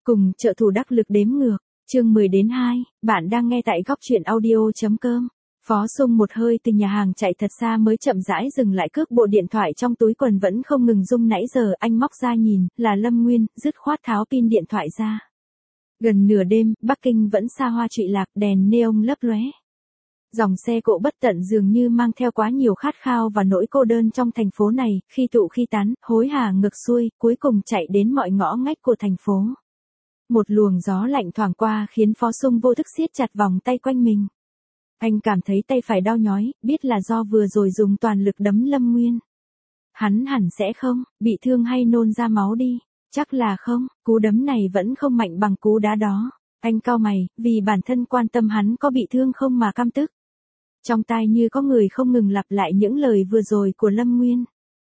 Cùng trợ thủ đắc lực đếm ngược, chương 10 đến 2, bạn đang nghe tại góc truyện audio.com. Phó Sung một hơi từ nhà hàng chạy thật xa mới chậm rãi dừng lại, cước bộ điện thoại trong túi quần vẫn không ngừng rung. Nãy giờ anh móc ra nhìn, là Lâm Nguyên, dứt khoát tháo pin điện thoại ra. Gần nửa đêm, Bắc Kinh vẫn xa hoa trụy lạc, đèn neon lấp lóe. Dòng xe cộ bất tận dường như mang theo quá nhiều khát khao và nỗi cô đơn trong thành phố này, khi tụ khi tán, hối hả ngược xuôi, cuối cùng chạy đến mọi ngõ ngách của thành phố. Một luồng gió lạnh thoảng qua khiến Phó Sung vô thức siết chặt vòng tay quanh mình. Anh cảm thấy tay phải đau nhói, biết là do vừa rồi dùng toàn lực đấm Lâm Nguyên. Hắn hẳn sẽ không bị thương hay nôn ra máu đi, chắc là không, cú đấm này vẫn không mạnh bằng cú đá đó. Anh cau mày, vì bản thân quan tâm hắn có bị thương không mà căm tức. Trong tai như có người không ngừng lặp lại những lời vừa rồi của Lâm Nguyên.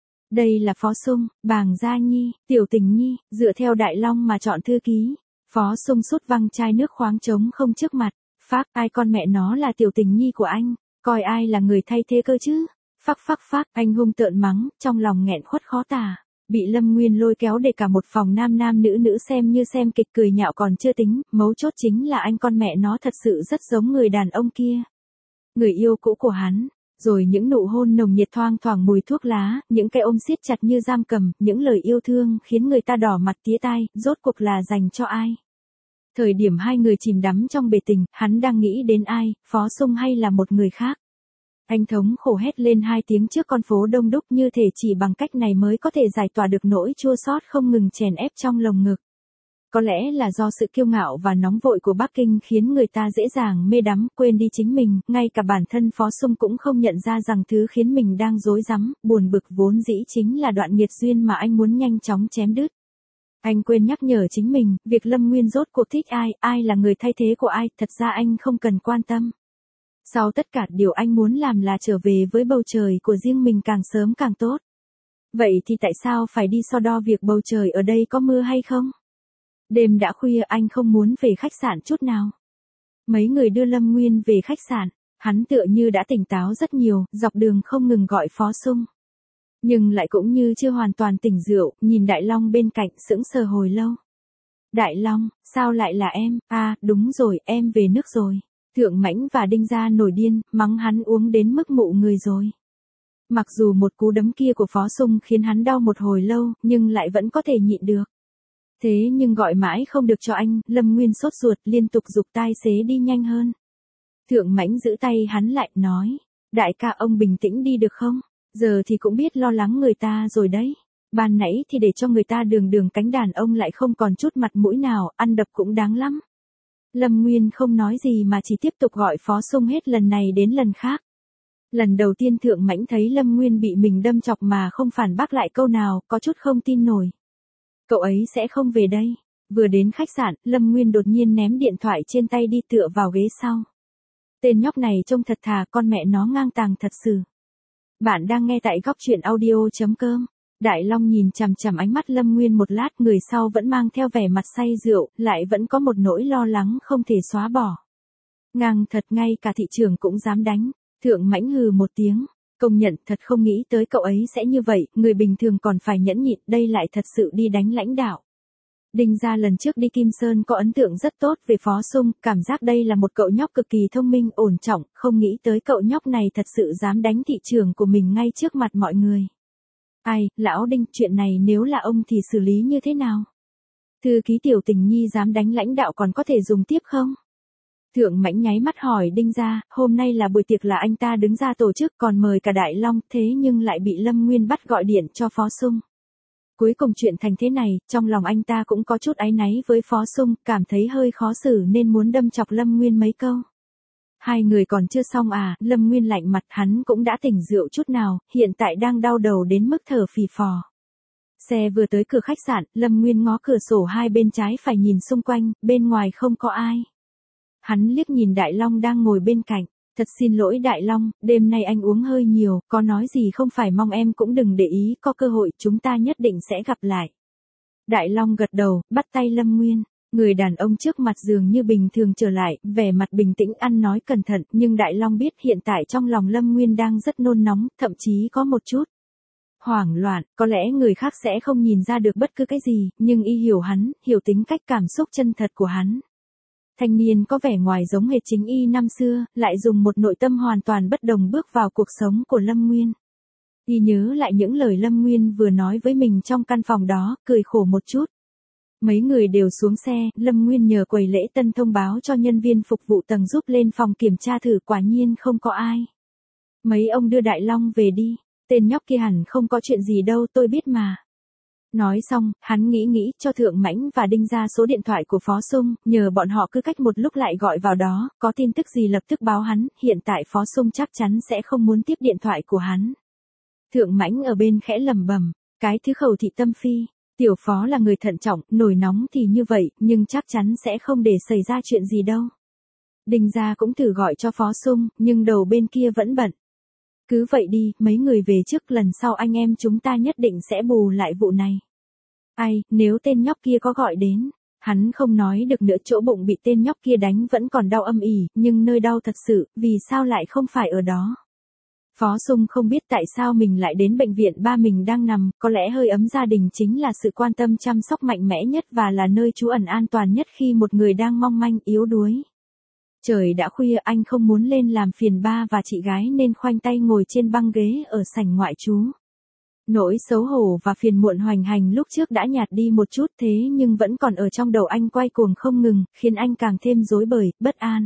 Đây là Phó Sung, Bàng Gia Nhi, Tiểu Tình Nhi, dựa theo Đại Long mà chọn thư ký. Phó Sung sút văng chai nước khoáng trống không trước mặt. Phác, ai con mẹ nó là Tiểu Tình Nhi của anh, coi ai là người thay thế cơ chứ. Phác, anh hung tợn mắng, trong lòng nghẹn khuất khó tả. Bị Lâm Nguyên lôi kéo để cả một phòng nam nữ xem như xem kịch cười nhạo còn chưa tính, mấu chốt chính là anh con mẹ nó thật sự rất giống người đàn ông kia. Người yêu cũ của hắn, rồi những nụ hôn nồng nhiệt thoang thoảng mùi thuốc lá, những cái ôm siết chặt như giam cầm, những lời yêu thương khiến người ta đỏ mặt tía tai, rốt cuộc là dành cho ai? Thời điểm hai người chìm đắm trong bể tình, hắn đang nghĩ đến ai, Phó Sung hay là một người khác? Anh thống khổ hét lên hai tiếng trước con phố đông đúc, như thể chỉ bằng cách này mới có thể giải tỏa được nỗi chua xót không ngừng chèn ép trong lồng ngực. Có lẽ là do sự kiêu ngạo và nóng vội của Bắc Kinh khiến người ta dễ dàng mê đắm, quên đi chính mình, ngay cả bản thân Phó Sung cũng không nhận ra rằng thứ khiến mình đang rối rắm, buồn bực vốn dĩ chính là đoạn nghiệt duyên mà anh muốn nhanh chóng chém đứt. Anh quên nhắc nhở chính mình, việc Lâm Nguyên rốt cuộc thích ai, ai là người thay thế của ai, thật ra anh không cần quan tâm. Sau tất cả, điều anh muốn làm là trở về với bầu trời của riêng mình càng sớm càng tốt. Vậy thì tại sao phải đi so đo việc bầu trời ở đây có mưa hay không? Đêm đã khuya, anh không muốn về khách sạn chút nào. Mấy người đưa Lâm Nguyên về khách sạn, hắn tựa như đã tỉnh táo rất nhiều, dọc đường không ngừng gọi Phó Sung. Nhưng lại cũng như chưa hoàn toàn tỉnh rượu, nhìn Đại Long bên cạnh sững sờ hồi lâu. Đại Long, sao lại là em? À, đúng rồi, em về nước rồi. Thượng Mãnh và Đinh Gia nổi điên, mắng hắn uống đến mức mụ người rồi. Mặc dù một cú đấm kia của Phó Sung khiến hắn đau một hồi lâu, nhưng lại vẫn có thể nhịn được. Thế nhưng gọi mãi không được cho anh, Lâm Nguyên sốt ruột liên tục giục tài xế đi nhanh hơn. Thượng Mãnh giữ tay hắn lại, nói, đại ca ông bình tĩnh đi được không? Giờ thì cũng biết lo lắng người ta rồi đấy. Ban nãy thì để cho người ta đường cánh đàn ông lại không còn chút mặt mũi nào, ăn đập cũng đáng lắm. Lâm Nguyên không nói gì mà chỉ tiếp tục gọi Phó Sung hết lần này đến lần khác. Lần đầu tiên Thượng Mãnh thấy Lâm Nguyên bị mình đâm chọc mà không phản bác lại câu nào, có chút không tin nổi. Cậu ấy sẽ không về đây. Vừa đến khách sạn, Lâm Nguyên đột nhiên ném điện thoại trên tay đi tựa vào ghế sau. Tên nhóc này trông thật thà, con mẹ nó ngang tàng thật sự. Bạn đang nghe tại góc truyện audio.com. Đại Long nhìn chằm chằm ánh mắt Lâm Nguyên một lát, người sau vẫn mang theo vẻ mặt say rượu, lại vẫn có một nỗi lo lắng không thể xóa bỏ. Ngang thật, ngay cả thị trưởng cũng dám đánh. Thượng Mãnh hừ một tiếng, công nhận thật không nghĩ tới cậu ấy sẽ như vậy, người bình thường còn phải nhẫn nhịn, đây lại thật sự đi đánh lãnh đạo. Đinh Gia lần trước đi Kim Sơn có ấn tượng rất tốt về Phó Sung, cảm giác đây là một cậu nhóc cực kỳ thông minh, ổn trọng, không nghĩ tới cậu nhóc này thật sự dám đánh thị trưởng của mình ngay trước mặt mọi người. Ai, lão Đinh, chuyện này nếu là ông thì xử lý như thế nào? Thư ký Tiểu Tình Nhi dám đánh lãnh đạo còn có thể dùng tiếp không? Thượng Mãnh nháy mắt hỏi Đinh Gia, hôm nay là buổi tiệc là anh ta đứng ra tổ chức còn mời cả Đại Long, thế nhưng lại bị Lâm Nguyên bắt gọi điện cho Phó Sung. Cuối cùng chuyện thành thế này, trong lòng anh ta cũng có chút áy náy với Phó Sung, cảm thấy hơi khó xử nên muốn đâm chọc Lâm Nguyên mấy câu. Hai người còn chưa xong à, Lâm Nguyên lạnh mặt, hắn cũng đã tỉnh rượu chút nào, hiện tại đang đau đầu đến mức thở phì phò. Xe vừa tới cửa khách sạn, Lâm Nguyên ngó cửa sổ hai bên trái phải nhìn xung quanh, bên ngoài không có ai. Hắn liếc nhìn Đại Long đang ngồi bên cạnh, thật xin lỗi Đại Long, đêm nay anh uống hơi nhiều, có nói gì không phải, mong em cũng đừng để ý, có cơ hội chúng ta nhất định sẽ gặp lại. Đại Long gật đầu, bắt tay Lâm Nguyên. Người đàn ông trước mặt dường như bình thường trở lại, vẻ mặt bình tĩnh ăn nói cẩn thận, nhưng Đại Long biết hiện tại trong lòng Lâm Nguyên đang rất nôn nóng, thậm chí có một chút hoảng loạn, có lẽ người khác sẽ không nhìn ra được bất cứ cái gì, nhưng y hiểu hắn, hiểu tính cách cảm xúc chân thật của hắn. Thanh niên có vẻ ngoài giống hệt chính y năm xưa, lại dùng một nội tâm hoàn toàn bất đồng bước vào cuộc sống của Lâm Nguyên. Y nhớ lại những lời Lâm Nguyên vừa nói với mình trong căn phòng đó, cười khổ một chút. Mấy người đều xuống xe, Lâm Nguyên nhờ quầy lễ tân thông báo cho nhân viên phục vụ tầng giúp lên phòng kiểm tra thử, quả nhiên không có ai. Mấy ông đưa Đại Long về đi, tên nhóc kia hẳn không có chuyện gì đâu, tôi biết mà. Nói xong, hắn nghĩ cho Thượng Mãnh và Đinh ra số điện thoại của Phó Sung, nhờ bọn họ cứ cách một lúc lại gọi vào đó, có tin tức gì lập tức báo hắn, hiện tại Phó Sung chắc chắn sẽ không muốn tiếp điện thoại của hắn. Thượng Mãnh ở bên khẽ lẩm bẩm, cái thứ Khẩu thị tâm phi, Tiểu Phó là người thận trọng, nổi nóng thì như vậy, nhưng chắc chắn sẽ không để xảy ra chuyện gì đâu. Đinh ra cũng thử gọi cho Phó Sung, nhưng đầu bên kia vẫn bận. Cứ vậy đi, mấy người về trước, lần sau anh em chúng ta nhất định sẽ bù lại vụ này. Ai, nếu tên nhóc kia có gọi đến, hắn không nói được nữa, chỗ bụng bị tên nhóc kia đánh vẫn còn đau âm ỉ, nhưng nơi đau thật sự, vì sao lại không phải ở đó. Phó Sung không biết tại sao mình lại đến bệnh viện ba mình đang nằm, có lẽ hơi ấm gia đình chính là sự quan tâm chăm sóc mạnh mẽ nhất và là nơi trú ẩn an toàn nhất khi một người đang mong manh, yếu đuối. Trời đã khuya, anh không muốn lên làm phiền ba và chị gái nên khoanh tay ngồi trên băng ghế ở sảnh ngoại trú. Nỗi xấu hổ và phiền muộn hoành hành lúc trước đã nhạt đi một chút, thế nhưng vẫn còn ở trong đầu anh quay cuồng không ngừng, khiến anh càng thêm rối bời, bất an.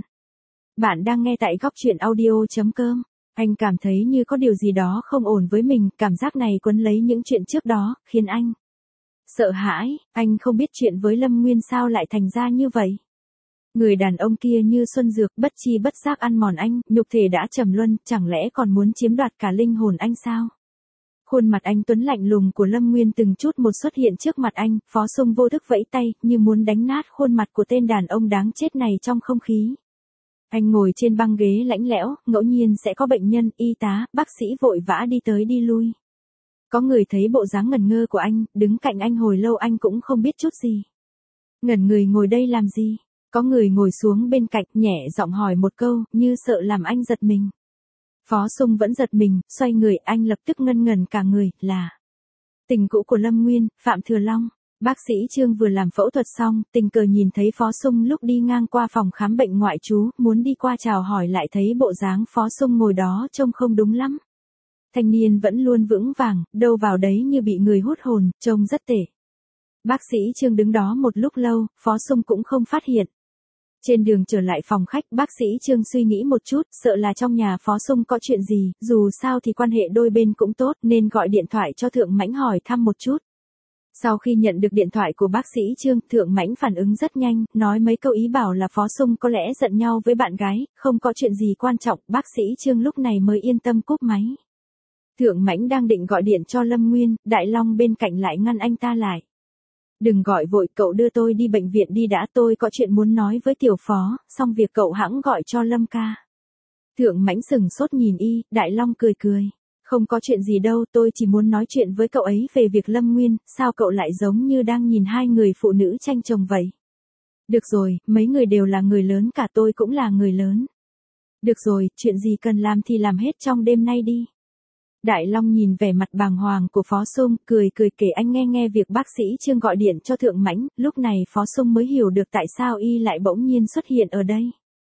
Bạn đang nghe tại góc truyện audio.com. Anh cảm thấy như có điều gì đó không ổn với mình, cảm giác này quấn lấy những chuyện trước đó, khiến anh sợ hãi. Anh không biết chuyện với Lâm Nguyên sao lại thành ra như vậy. Người đàn ông kia như xuân dược, bất chi bất giác ăn mòn anh, nhục thể đã trầm luân, chẳng lẽ còn muốn chiếm đoạt cả linh hồn anh sao? Khuôn mặt anh tuấn lạnh lùng của Lâm Nguyên từng chút một xuất hiện trước mặt anh, Phó Sung vô thức vẫy tay, như muốn đánh nát khuôn mặt của tên đàn ông đáng chết này trong không khí. Anh ngồi trên băng ghế lạnh lẽo, ngẫu nhiên sẽ có bệnh nhân, y tá, bác sĩ vội vã đi tới đi lui. Có người thấy bộ dáng ngẩn ngơ của anh, đứng cạnh anh hồi lâu anh cũng không biết chút gì. Ngẩn người ngồi đây làm gì? Có người ngồi xuống bên cạnh, nhẹ giọng hỏi một câu, như sợ làm anh giật mình. Phó Sung vẫn giật mình, xoay người, anh lập tức ngân ngần cả người, là tình cũ của Lâm Nguyên, Phạm Thừa Long. Bác sĩ Trương vừa làm phẫu thuật xong, tình cờ nhìn thấy Phó Sung lúc đi ngang qua phòng khám bệnh ngoại trú, muốn đi qua chào hỏi lại thấy bộ dáng Phó Sung ngồi đó trông không đúng lắm. Thanh niên vẫn luôn vững vàng, đâu vào đấy như bị người hút hồn, trông rất tệ. Bác sĩ Trương đứng đó một lúc lâu, Phó Sung cũng không phát hiện. Trên đường trở lại phòng khách, bác sĩ Trương suy nghĩ một chút, sợ là trong nhà Phó Sung có chuyện gì, dù sao thì quan hệ đôi bên cũng tốt nên gọi điện thoại cho Thượng Mãnh hỏi thăm một chút. Sau khi nhận được điện thoại của bác sĩ Trương, Thượng Mãnh phản ứng rất nhanh, nói mấy câu ý bảo là Phó Sung có lẽ giận nhau với bạn gái, không có chuyện gì quan trọng, bác sĩ Trương lúc này mới yên tâm cúp máy. Thượng Mãnh đang định gọi điện cho Lâm Nguyên, Đại Long bên cạnh lại ngăn anh ta lại. Đừng gọi vội, cậu đưa tôi đi bệnh viện đi đã, tôi có chuyện muốn nói với Tiểu Phó, xong việc cậu hẵng gọi cho Lâm ca. Thượng Mãnh sừng sốt nhìn y, Đại Long cười cười. Không có chuyện gì đâu, tôi chỉ muốn nói chuyện với cậu ấy về việc Lâm Nguyên, sao cậu lại giống như đang nhìn hai người phụ nữ tranh chồng vậy? Được rồi, mấy người đều là người lớn cả, tôi cũng là người lớn. Được rồi, chuyện gì cần làm thì làm hết trong đêm nay đi. Đại Long nhìn vẻ mặt bàng hoàng của Phó Sung, cười kể anh nghe việc bác sĩ Trương gọi điện cho Thượng Mãnh, lúc này Phó Sung mới hiểu được tại sao y lại bỗng nhiên xuất hiện ở đây.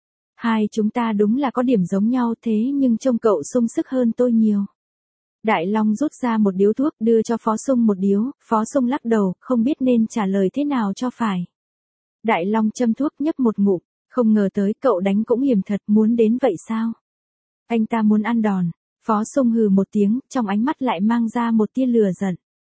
Hai chúng ta đúng là có điểm giống nhau thế nhưng trông cậu sung sức hơn tôi nhiều. Đại Long rút ra một điếu thuốc đưa cho Phó Sung một điếu, Phó Sung lắc đầu, không biết nên trả lời thế nào cho phải. Đại Long châm thuốc nhấp một ngụm, không ngờ tới cậu đánh cũng hiểm thật, muốn đến vậy sao? Anh ta muốn ăn đòn. Phó Sung hừ một tiếng, trong ánh mắt lại mang ra một tia lửa giận.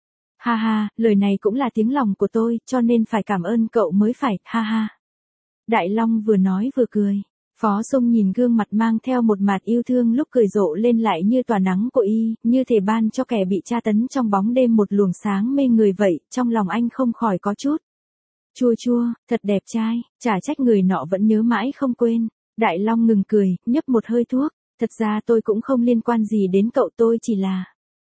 Ha ha, lời này cũng là tiếng lòng của tôi, cho nên phải cảm ơn cậu mới phải, ha ha. Đại Long vừa nói vừa cười. Phó Sung nhìn gương mặt mang theo một mạt yêu thương lúc cười rộ lên lại như tỏa nắng của y, như thể ban cho kẻ bị tra tấn trong bóng đêm một luồng sáng mê người vậy, trong lòng anh không khỏi có chút chua chua, thật đẹp trai, chả trách người nọ vẫn nhớ mãi không quên. Đại Long ngừng cười, nhấp một hơi thuốc. Thật ra tôi cũng không liên quan gì đến cậu, tôi chỉ là...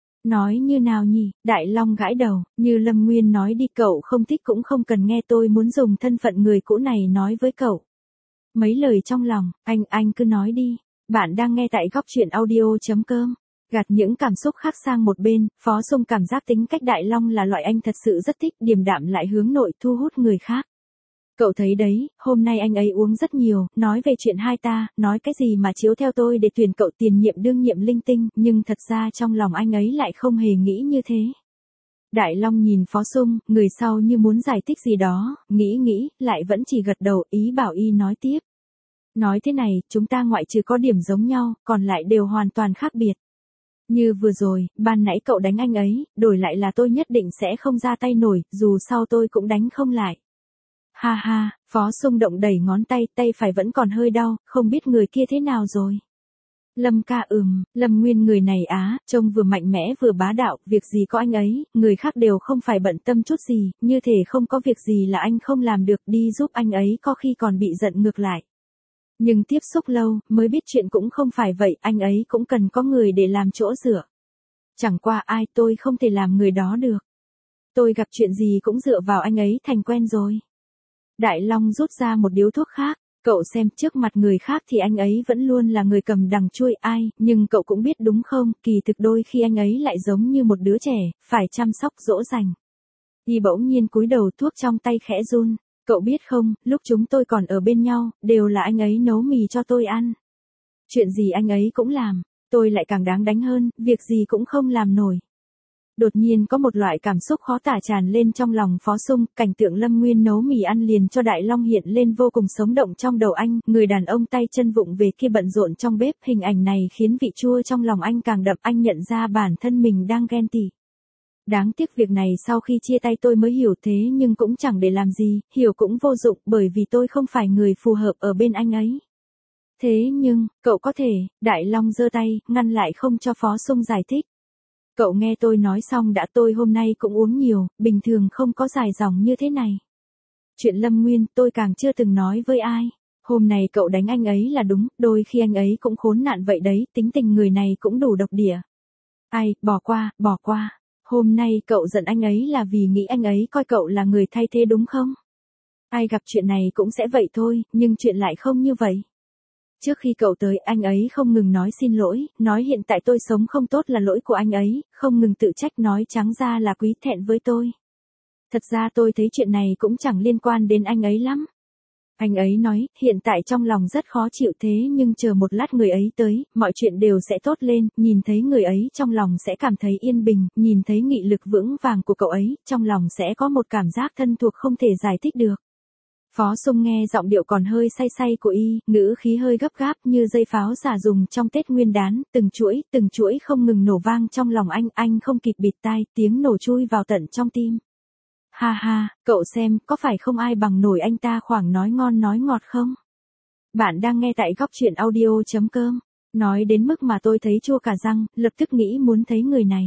Nói như nào nhỉ? Đại Long gãi đầu, như Lâm Nguyên nói đi, cậu không thích cũng không cần nghe, tôi muốn dùng thân phận người cũ này nói với cậu. Mấy lời trong lòng, anh cứ nói đi. Bạn đang nghe tại góc truyện audio.com. Gạt những cảm xúc khác sang một bên, Phó Sung cảm giác tính cách Đại Long là loại anh thật sự rất thích, điềm đạm lại hướng nội thu hút người khác. Cậu thấy đấy, hôm nay anh ấy uống rất nhiều, nói về chuyện hai ta, nói cái gì mà chiếu theo tôi để tuyển cậu tiền nhiệm đương nhiệm linh tinh, nhưng thật ra trong lòng anh ấy lại không hề nghĩ như thế. Đại Long nhìn Phó Sung, người sau như muốn giải thích gì đó, nghĩ, lại vẫn chỉ gật đầu, ý bảo y nói tiếp. Nói thế này, chúng ta ngoại trừ có điểm giống nhau, còn lại đều hoàn toàn khác biệt. Như vừa rồi, ban nãy cậu đánh anh ấy, đổi lại là tôi nhất định sẽ không ra tay nổi, dù sau tôi cũng đánh không lại. Ha ha, Phó Sung động đẩy ngón tay, tay phải vẫn còn hơi đau, không biết người kia thế nào rồi. Lâm ca Lâm Nguyên người này trông vừa mạnh mẽ vừa bá đạo, việc gì có anh ấy, người khác đều không phải bận tâm chút gì, như thể không có việc gì là anh không làm được, đi giúp anh ấy có khi còn bị giận ngược lại. Nhưng tiếp xúc lâu, mới biết chuyện cũng không phải vậy, anh ấy cũng cần có người để làm chỗ dựa. Chẳng qua ai tôi không thể làm người đó được. Tôi gặp chuyện gì cũng dựa vào anh ấy thành quen rồi. Đại Long rút ra một điếu thuốc khác, cậu xem trước mặt người khác thì anh ấy vẫn luôn là người cầm đằng chuôi ai, nhưng cậu cũng biết đúng không, kỳ thực đôi khi anh ấy lại giống như một đứa trẻ, phải chăm sóc dỗ dành. Y bỗng nhiên cúi đầu, thuốc trong tay khẽ run. Cậu biết không, lúc chúng tôi còn ở bên nhau, đều là anh ấy nấu mì cho tôi ăn. Chuyện gì anh ấy cũng làm, tôi lại càng đáng đánh hơn, việc gì cũng không làm nổi. Đột nhiên có một loại cảm xúc khó tả tràn lên trong lòng Phó Sung, cảnh tượng Lâm Nguyên nấu mì ăn liền cho Đại Long hiện lên vô cùng sống động trong đầu anh, người đàn ông tay chân vụng về kia bận rộn trong bếp, hình ảnh này khiến vị chua trong lòng anh càng đậm, anh nhận ra bản thân mình đang ghen tị. Đáng tiếc việc này sau khi chia tay tôi mới hiểu, thế nhưng cũng chẳng để làm gì, hiểu cũng vô dụng bởi vì tôi không phải người phù hợp ở bên anh ấy. Thế nhưng, cậu có thể, Đại Long giơ tay, ngăn lại không cho Phó Sung giải thích. Cậu nghe tôi nói xong đã, tôi hôm nay cũng uống nhiều, bình thường không có dài dòng như thế này. Chuyện Lâm Nguyên tôi càng chưa từng nói với ai. Hôm nay cậu đánh anh ấy là đúng, đôi khi anh ấy cũng khốn nạn vậy đấy, tính tình người này cũng đủ độc địa. Ai, bỏ qua. Hôm nay cậu giận anh ấy là vì nghĩ anh ấy coi cậu là người thay thế đúng không? Ai gặp chuyện này cũng sẽ vậy thôi, nhưng chuyện lại không như vậy. Trước khi cậu tới, anh ấy không ngừng nói xin lỗi, nói hiện tại tôi sống không tốt là lỗi của anh ấy, không ngừng tự trách, nói trắng ra là quý thẹn với tôi. Thật ra tôi thấy chuyện này cũng chẳng liên quan đến anh ấy lắm. Anh ấy nói, hiện tại trong lòng rất khó chịu, thế nhưng chờ một lát người ấy tới, mọi chuyện đều sẽ tốt lên, nhìn thấy người ấy trong lòng sẽ cảm thấy yên bình, nhìn thấy nghị lực vững vàng của cậu ấy, trong lòng sẽ có một cảm giác thân thuộc không thể giải thích được. Phó Sung nghe giọng điệu còn hơi say say của y, ngữ khí hơi gấp gáp như dây pháo xả dùng trong Tết Nguyên đán, từng chuỗi không ngừng nổ vang trong lòng anh không kịp bịt tai, tiếng nổ chui vào tận trong tim. Ha ha, cậu xem, có phải không ai bằng nổi anh ta khoảng nói ngon nói ngọt không? Bạn đang nghe tại góc truyện audio.com. Nói đến mức mà tôi thấy chua cả răng, lập tức nghĩ muốn thấy người này.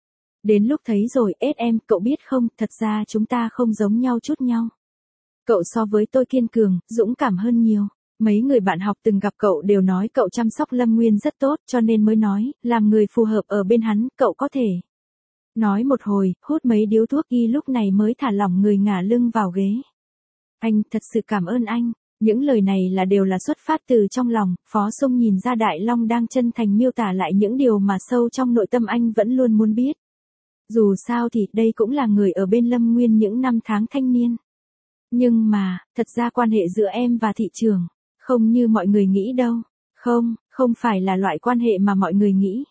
Đến lúc thấy rồi, em, cậu biết không, thật ra chúng ta không giống nhau chút nhau. Cậu so với tôi kiên cường, dũng cảm hơn nhiều. Mấy người bạn học từng gặp cậu đều nói cậu chăm sóc Lâm Nguyên rất tốt, cho nên mới nói, làm người phù hợp ở bên hắn, cậu có thể. Nói một hồi, hút mấy điếu thuốc, y lúc này mới thả lỏng người ngả lưng vào ghế. Anh, thật sự cảm ơn anh. Những lời này đều là xuất phát từ trong lòng, Phó Sung nhìn ra Đại Long đang chân thành miêu tả lại những điều mà sâu trong nội tâm anh vẫn luôn muốn biết. Dù sao thì đây cũng là người ở bên Lâm Nguyên những năm tháng thanh niên. Nhưng mà, thật ra quan hệ giữa em và thị trường, không như mọi người nghĩ đâu. Không phải là loại quan hệ mà mọi người nghĩ.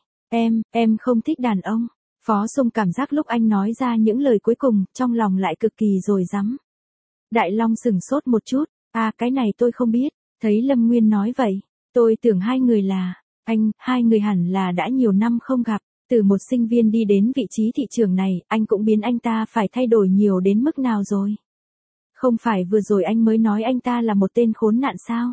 Em không thích đàn ông. Phó Sung cảm giác lúc anh nói ra những lời cuối cùng, trong lòng lại cực kỳ dồi dắm. Đại Long sửng sốt một chút, cái này tôi không biết, thấy Lâm Nguyên nói vậy, tôi tưởng hai người là, hai người hẳn là đã nhiều năm không gặp, từ một sinh viên đi đến vị trí thị trường này, anh cũng biến anh ta phải thay đổi nhiều đến mức nào rồi. Không phải vừa rồi anh mới nói anh ta là một tên khốn nạn sao?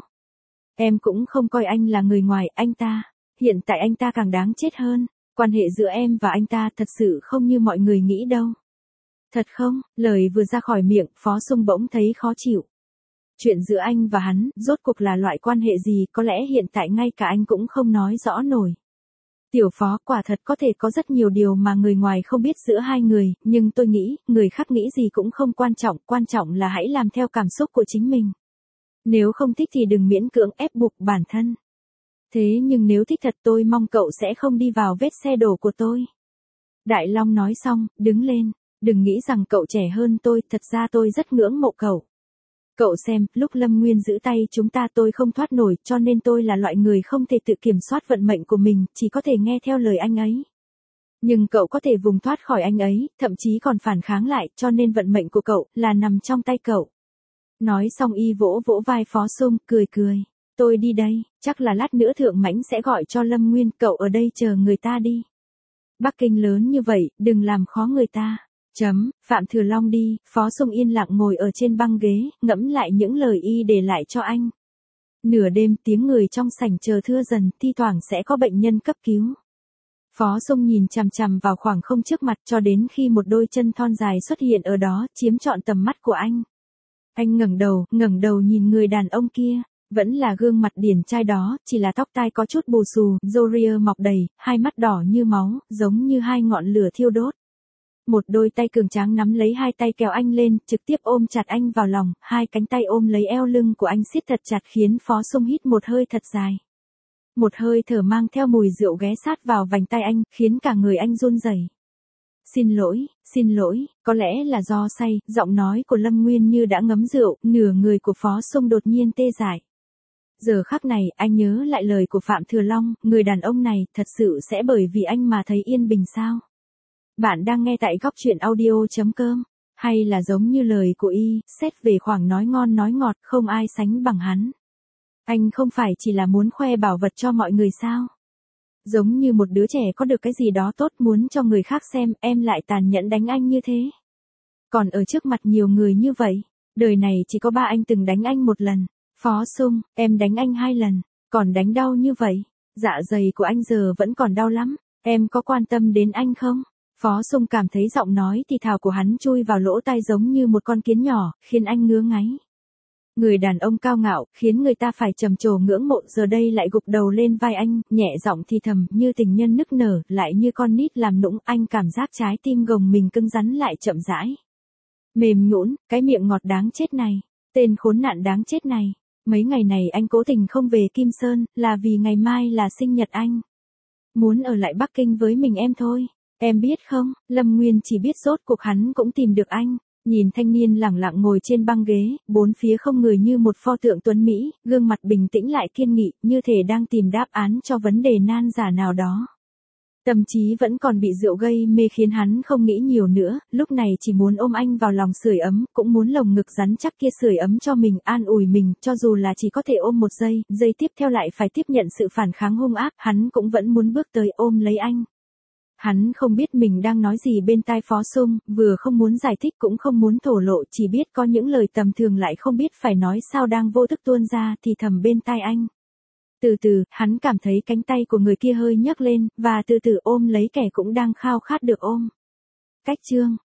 Em cũng không coi anh là người ngoài anh ta, hiện tại anh ta càng đáng chết hơn. Quan hệ giữa em và anh ta thật sự không như mọi người nghĩ đâu. Thật không? Lời vừa ra khỏi miệng, Phó Sung bỗng thấy khó chịu. Chuyện giữa anh và hắn, rốt cuộc là loại quan hệ gì, có lẽ hiện tại ngay cả anh cũng không nói rõ nổi. Tiểu Phó, quả thật có thể có rất nhiều điều mà người ngoài không biết giữa hai người, nhưng tôi nghĩ, người khác nghĩ gì cũng không quan trọng là hãy làm theo cảm xúc của chính mình. Nếu không thích thì đừng miễn cưỡng ép buộc bản thân. Thế nhưng nếu thích thật tôi mong cậu sẽ không đi vào vết xe đổ của tôi. Đại Long nói xong, đứng lên. Đừng nghĩ rằng cậu trẻ hơn tôi, thật ra tôi rất ngưỡng mộ cậu. Cậu xem, lúc Lâm Nguyên giữ tay chúng ta tôi không thoát nổi, cho nên tôi là loại người không thể tự kiểm soát vận mệnh của mình, chỉ có thể nghe theo lời anh ấy. Nhưng cậu có thể vùng thoát khỏi anh ấy, thậm chí còn phản kháng lại, cho nên vận mệnh của cậu là nằm trong tay cậu. Nói xong y vỗ vỗ vai Phó Sung, cười cười. Tôi đi đây, chắc là lát nữa Thượng Mãnh sẽ gọi cho Lâm Nguyên, cậu ở đây chờ người ta đi. Bắc Kinh lớn như vậy, đừng làm khó người ta. Phạm Thừa Long đi, Phó Sung yên lặng ngồi ở trên băng ghế, ngẫm lại những lời y để lại cho anh. Nửa đêm tiếng người trong sảnh chờ thưa dần, thi thoảng sẽ có bệnh nhân cấp cứu. Phó Sung nhìn chằm chằm vào khoảng không trước mặt cho đến khi một đôi chân thon dài xuất hiện ở đó, chiếm trọn tầm mắt của anh. Anh ngẩng đầu nhìn người đàn ông kia, vẫn là gương mặt điển trai đó, chỉ là tóc tai có chút bù xù, râu ria mọc đầy, hai mắt đỏ như máu, giống như hai ngọn lửa thiêu đốt. Một đôi tay cường tráng nắm lấy hai tay kéo anh lên, trực tiếp ôm chặt anh vào lòng, hai cánh tay ôm lấy eo lưng của anh siết thật chặt khiến Phó Sung hít một hơi thật dài. Một hơi thở mang theo mùi rượu ghé sát vào vành tay anh, khiến cả người anh run rẩy. Xin lỗi, có lẽ là do say, giọng nói của Lâm Nguyên như đã ngấm rượu, nửa người của Phó Sung đột nhiên tê dại. Giờ khắc này, anh nhớ lại lời của Phạm Thừa Long, người đàn ông này, thật sự sẽ bởi vì anh mà thấy yên bình sao? Bạn đang nghe tại góc truyện audio.com, hay là giống như lời của y, xét về khoảng nói ngon nói ngọt, không ai sánh bằng hắn. Anh không phải chỉ là muốn khoe bảo vật cho mọi người sao? Giống như một đứa trẻ có được cái gì đó tốt muốn cho người khác xem, em lại tàn nhẫn đánh anh như thế. Còn ở trước mặt nhiều người như vậy, đời này chỉ có ba anh từng đánh anh một lần. Phó Sung, em đánh anh 2 lần, còn đánh đau như vậy. Dạ dày của anh giờ vẫn còn đau lắm, em có quan tâm đến anh không? Phó Sung cảm thấy giọng nói thì thào của hắn chui vào lỗ tai giống như một con kiến nhỏ, khiến anh ngứa ngáy. Người đàn ông cao ngạo, khiến người ta phải trầm trồ ngưỡng mộ, giờ đây lại gục đầu lên vai anh, nhẹ giọng thì thầm, như tình nhân nức nở, lại như con nít làm nũng, anh cảm giác trái tim gồng mình cứng rắn lại chậm rãi. Mềm nhũn, cái miệng ngọt đáng chết này, tên khốn nạn đáng chết này. Mấy ngày này anh cố tình không về Kim Sơn, là vì ngày mai là sinh nhật anh. Muốn ở lại Bắc Kinh với mình em thôi. Em biết không, Lâm Nguyên chỉ biết rốt cuộc hắn cũng tìm được anh. Nhìn thanh niên lẳng lặng ngồi trên băng ghế, bốn phía không người như một pho tượng tuấn Mỹ, gương mặt bình tĩnh lại kiên nghị, như thể đang tìm đáp án cho vấn đề nan giải nào đó. Tâm trí vẫn còn bị rượu gây mê khiến hắn không nghĩ nhiều nữa, lúc này chỉ muốn ôm anh vào lòng sưởi ấm, cũng muốn lồng ngực rắn chắc kia sưởi ấm cho mình, an ủi mình, cho dù là chỉ có thể ôm một giây, giây tiếp theo lại phải tiếp nhận sự phản kháng hung ác, hắn cũng vẫn muốn bước tới ôm lấy anh. Hắn không biết mình đang nói gì bên tai Phó Sung, vừa không muốn giải thích cũng không muốn thổ lộ, chỉ biết có những lời tầm thường lại không biết phải nói sao đang vô thức tuôn ra thì thầm bên tai anh. Từ từ, hắn cảm thấy cánh tay của người kia hơi nhấc lên, và từ từ ôm lấy kẻ cũng đang khao khát được ôm. Cách chương